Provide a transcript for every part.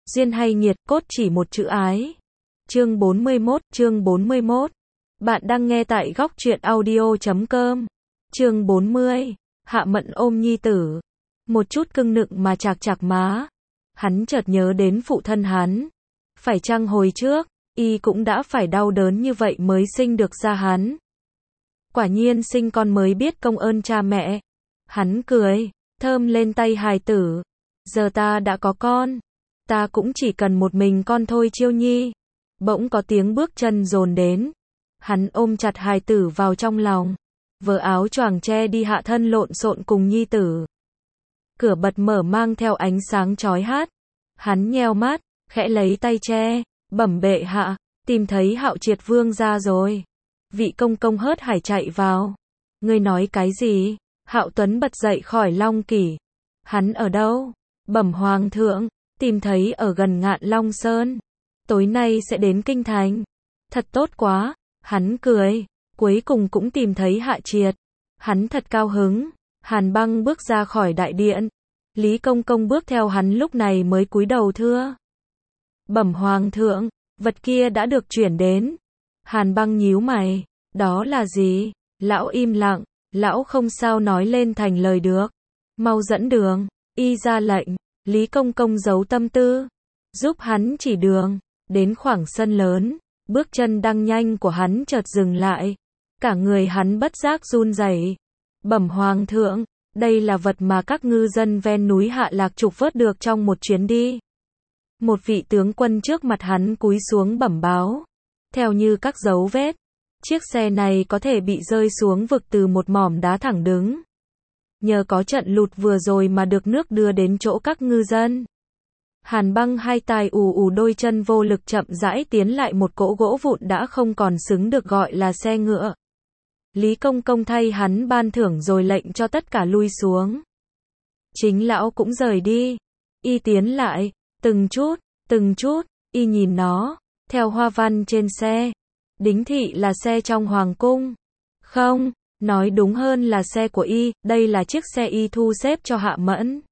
Duyên hay nghiệt, cốt chỉ một chữ ái. Chương 41. Bạn đang nghe tại góc truyện audio.com. Chương 40. Hạ Mẫn ôm nhi tử. Một chút cưng nựng mà chạc chạc má. Hắn chợt nhớ đến phụ thân hắn. Phải chăng hồi trước, y cũng đã phải đau đớn như vậy mới sinh được ra hắn. Quả nhiên sinh con mới biết công ơn cha mẹ. Hắn cười, thơm lên tay hài tử. Giờ ta đã có con. Ta cũng chỉ cần một mình con thôi Chiêu Nhi. Bỗng có tiếng bước chân dồn đến. Hắn ôm chặt hài tử vào trong lòng. Vớ áo choàng che đi hạ thân lộn xộn cùng nhi tử. Cửa bật mở mang theo ánh sáng chói hát. Hắn nheo mắt, khẽ lấy tay che, bẩm bệ hạ, tìm thấy Hạo Triệt vương ra rồi. Vị công công hớt hải chạy vào. Ngươi nói cái gì? Hạo Tuấn bật dậy khỏi long kỷ. Hắn ở đâu? Bẩm hoàng thượng, tìm thấy ở gần Ngạn Long Sơn. Tối nay sẽ đến kinh thành. Thật tốt quá. Hắn cười. Cuối cùng cũng tìm thấy Hạ Triệt. Hắn thật cao hứng. Hàn Băng bước ra khỏi đại điện. Lý Công Công bước theo hắn lúc này mới cúi đầu thưa. Bẩm hoàng thượng, vật kia đã được chuyển đến. Hàn Băng nhíu mày. Đó là gì? Lão im lặng. Lão không sao nói lên thành lời được. Mau dẫn đường. Y ra lệnh. Lý Công Công giấu tâm tư. Giúp hắn chỉ đường. Đến khoảng sân lớn. Bước chân đang nhanh của hắn chợt dừng lại. Cả người hắn bất giác run rẩy. Bẩm hoàng thượng, đây là vật mà các ngư dân ven núi Hạ Lạc trục vớt được trong một chuyến đi. Một vị tướng quân trước mặt hắn cúi xuống bẩm báo. Theo như các dấu vết, chiếc xe này có thể bị rơi xuống vực từ một mỏm đá thẳng đứng. Nhờ có trận lụt vừa rồi mà được nước đưa đến chỗ các ngư dân. Hàn Băng hai tai ù đôi chân vô lực chậm rãi tiến lại một cỗ gỗ vụn đã không còn xứng được gọi là xe ngựa. Lý Công Công thay hắn ban thưởng rồi lệnh cho tất cả lui xuống. Chính lão cũng rời đi. Y tiến lại, từng chút, y nhìn nó, theo hoa văn trên xe. Đính thị là xe trong hoàng cung. Không, nói đúng hơn là xe của y, đây là chiếc xe y thu xếp cho Hạ Mẫn.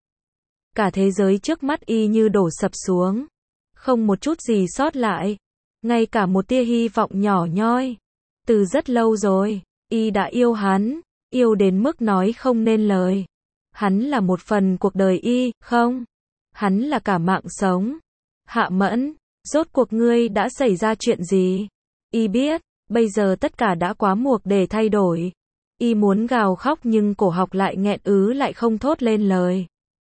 Cả thế giới trước mắt y như đổ sập xuống. Không một chút gì sót lại. Ngay cả một tia hy vọng nhỏ nhoi. Từ rất lâu rồi, y đã yêu hắn. Yêu đến mức nói không nên lời. Hắn là một phần cuộc đời y, không? Hắn là cả mạng sống. Hạ Mẫn, rốt cuộc ngươi đã xảy ra chuyện gì? Y biết, bây giờ tất cả đã quá muộn để thay đổi. Y muốn gào khóc nhưng cổ họng lại nghẹn ứ lại không thốt lên lời.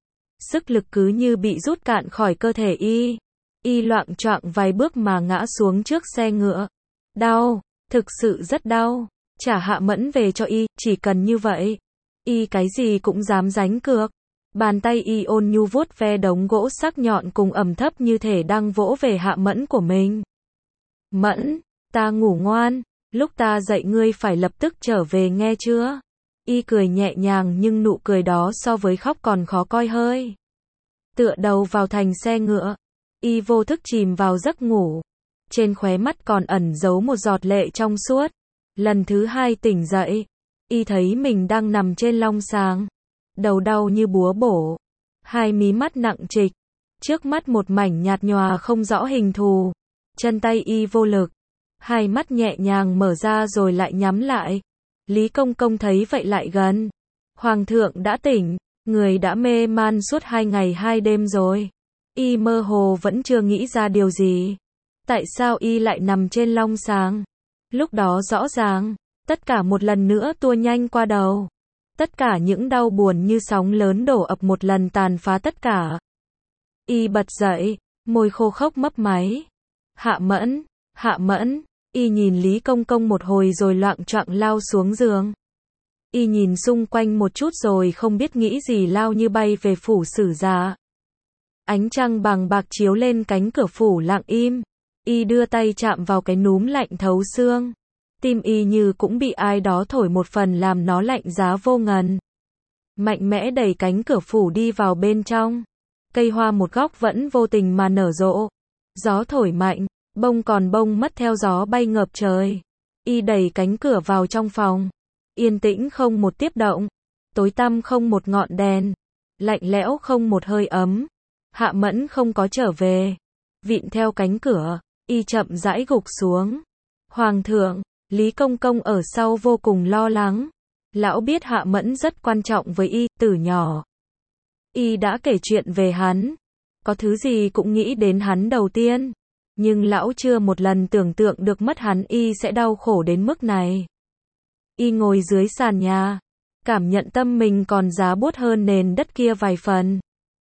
Sức lực cứ như bị rút cạn khỏi cơ thể y. Y loạng choạng vài bước mà ngã xuống trước xe ngựa. Đau, thực sự rất đau. Trả Hạ Mẫn về cho y, chỉ cần như vậy. Y cái gì cũng dám đánh cược. Bàn tay y ôn nhu vuốt ve đống gỗ sắc nhọn cùng ẩm thấp như thể đang vỗ về Hạ Mẫn của mình. Mẫn, ta ngủ ngoan. Lúc ta dậy ngươi phải lập tức trở về nghe chưa? Y cười nhẹ nhàng nhưng nụ cười đó so với khóc còn khó coi hơi. Tựa đầu vào thành xe ngựa. Y vô thức chìm vào giấc ngủ. Trên khóe mắt còn ẩn giấu một giọt lệ trong suốt. Lần thứ hai tỉnh dậy. Y thấy mình đang nằm trên long sàng. Đầu đau như búa bổ. Hai mí mắt nặng trịch. Trước mắt một mảnh nhạt nhòa không rõ hình thù. Chân tay y vô lực. Hai mắt nhẹ nhàng mở ra rồi lại nhắm lại. Lý Công Công thấy vậy lại gần. Hoàng thượng đã tỉnh. Người đã mê man suốt 2 ngày 2 đêm rồi. Y mơ hồ vẫn chưa nghĩ ra điều gì. Tại sao y lại nằm trên long sàng? Lúc đó rõ ràng, tất cả một lần nữa tua nhanh qua đầu. Tất cả những đau buồn như sóng lớn đổ ập một lần tàn phá tất cả. Y bật dậy, môi khô khốc mấp máy. Hạ Mẫn, y nhìn Lý Công Công một hồi rồi loạng choạng lao xuống giường. Y nhìn xung quanh một chút rồi không biết nghĩ gì lao như bay về phủ Sử Gia. Ánh trăng bằng bạc chiếu lên cánh cửa phủ lặng im. Y đưa tay chạm vào cái núm lạnh thấu xương. Tim y như cũng bị ai đó thổi một phần làm nó lạnh giá vô ngần. Mạnh mẽ đẩy cánh cửa phủ đi vào bên trong. Cây hoa một góc vẫn vô tình mà nở rộ. Gió thổi mạnh, bông còn bông mất theo gió bay ngập trời. Y đẩy cánh cửa vào trong phòng. Yên tĩnh không một tiếp động. Tối tăm không một ngọn đèn. Lạnh lẽo không một hơi ấm. Hạ Mẫn không có trở về. Vịn theo cánh cửa, y chậm rãi gục xuống. Hoàng thượng, Lý Công Công ở sau vô cùng lo lắng. Lão biết Hạ Mẫn rất quan trọng với y, từ nhỏ. Y đã kể chuyện về hắn. Có thứ gì cũng nghĩ đến hắn đầu tiên. Nhưng lão chưa một lần tưởng tượng được mất hắn y sẽ đau khổ đến mức này. Y ngồi dưới sàn nhà, cảm nhận tâm mình còn giá buốt hơn nền đất kia vài phần.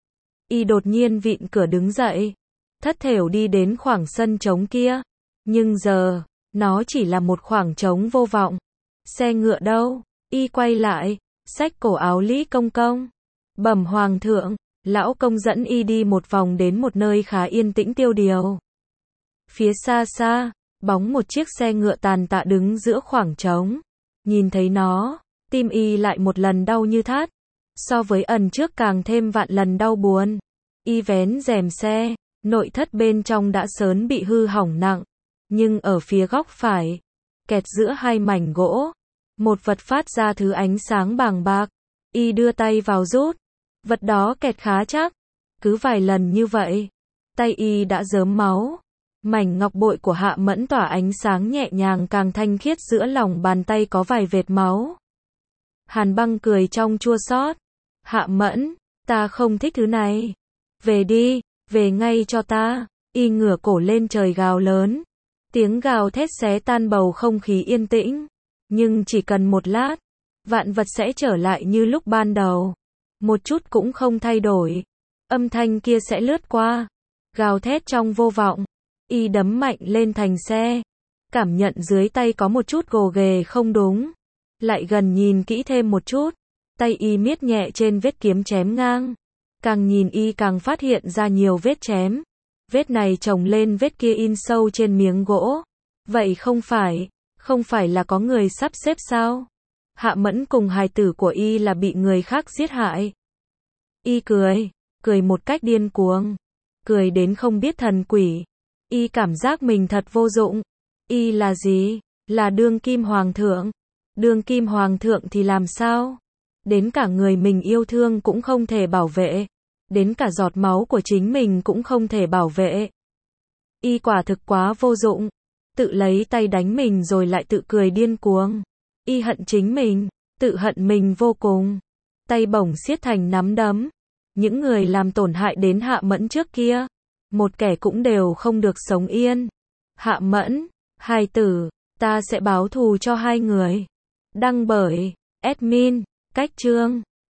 Y đột nhiên vịn cửa đứng dậy, thất thểu đi đến khoảng sân trống kia. Nhưng giờ, nó chỉ là một khoảng trống vô vọng. Xe ngựa đâu? Y quay lại, xách cổ áo Lý Công Công. Bẩm Hoàng thượng, lão công dẫn y đi một vòng đến một nơi khá yên tĩnh tiêu điều. Phía xa xa, bóng một chiếc xe ngựa tàn tạ đứng giữa khoảng trống. Nhìn thấy nó, tim y lại một lần đau như thắt. So với ẩn trước càng thêm vạn lần đau buồn. Y vén rèm xe, nội thất bên trong đã sớm bị hư hỏng nặng. Nhưng ở phía góc phải, kẹt giữa hai mảnh gỗ, một vật phát ra thứ ánh sáng bàng bạc. Y đưa tay vào rút. Vật đó kẹt khá chắc. Cứ vài lần như vậy, tay y đã rớm máu. Mảnh ngọc bội của Hạ Mẫn tỏa ánh sáng nhẹ nhàng càng thanh khiết, giữa lòng bàn tay có vài vệt máu. Hàn Băng cười trong chua xót. Hạ Mẫn, ta không thích thứ này. Về đi, về ngay cho ta. Y ngửa cổ lên trời gào lớn. Tiếng gào thét xé tan bầu không khí yên tĩnh. Nhưng chỉ cần một lát, vạn vật sẽ trở lại như lúc ban đầu. Một chút cũng không thay đổi. Âm thanh kia sẽ lướt qua. Gào thét trong vô vọng. Y đấm mạnh lên thành xe. Cảm nhận dưới tay có một chút gồ ghề không đúng. Lại gần nhìn kỹ thêm một chút. Tay y miết nhẹ trên vết kiếm chém ngang. Càng nhìn y càng phát hiện ra nhiều vết chém. Vết này chồng lên vết kia in sâu trên miếng gỗ. Vậy không phải là có người sắp xếp sao? Hạ Mẫn cùng hài tử của y là bị người khác giết hại. Y cười một cách điên cuồng. Cười đến không biết thần quỷ. Y cảm giác mình thật vô dụng. Y là gì? Là đương kim hoàng thượng. Đương kim hoàng thượng thì làm sao? Đến cả người mình yêu thương cũng không thể bảo vệ. Đến cả giọt máu của chính mình cũng không thể bảo vệ. Y quả thực quá vô dụng. Tự lấy tay đánh mình rồi lại tự cười điên cuồng. Y hận chính mình, tự hận mình vô cùng. Tay bổng siết thành nắm đấm. Những người làm tổn hại đến Hạ Mẫn trước kia, một kẻ cũng đều không được sống yên. Hạ Mẫn, hài tử, ta sẽ báo thù cho hai người. Đăng bởi admin, Cách Chương.